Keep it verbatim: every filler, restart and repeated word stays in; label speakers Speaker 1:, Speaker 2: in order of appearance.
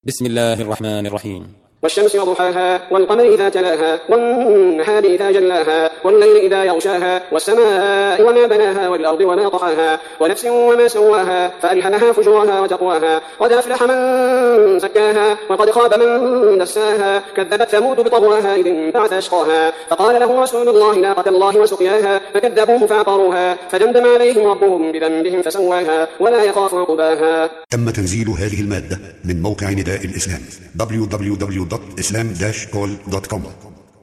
Speaker 1: بسم الله الرحمن الرحيم.
Speaker 2: والشمس وضحاها والقمر إذا تلاها والنهار إذا جلاها والليل إذا يغشاها والسماء وما بناها والأرض وما طحاها ونفس وما سواها فألهمها فجورها وتقواها قد أفلح من زكاها وقد خاب من دساها كذبت ثمود بطغواها إذ انبعث أشقاها فقال له رسول الله ناقة الله وسقياها فكذبوه فعقروها فدمدم عليهم ربهم بذنبهم فسواها ولا يخاف عقباها.
Speaker 3: تم تنزيل هذه المادة من موقع نداء الإسلام دبليو دبليو دبليو دوت إسلام داش كول دوت كوم.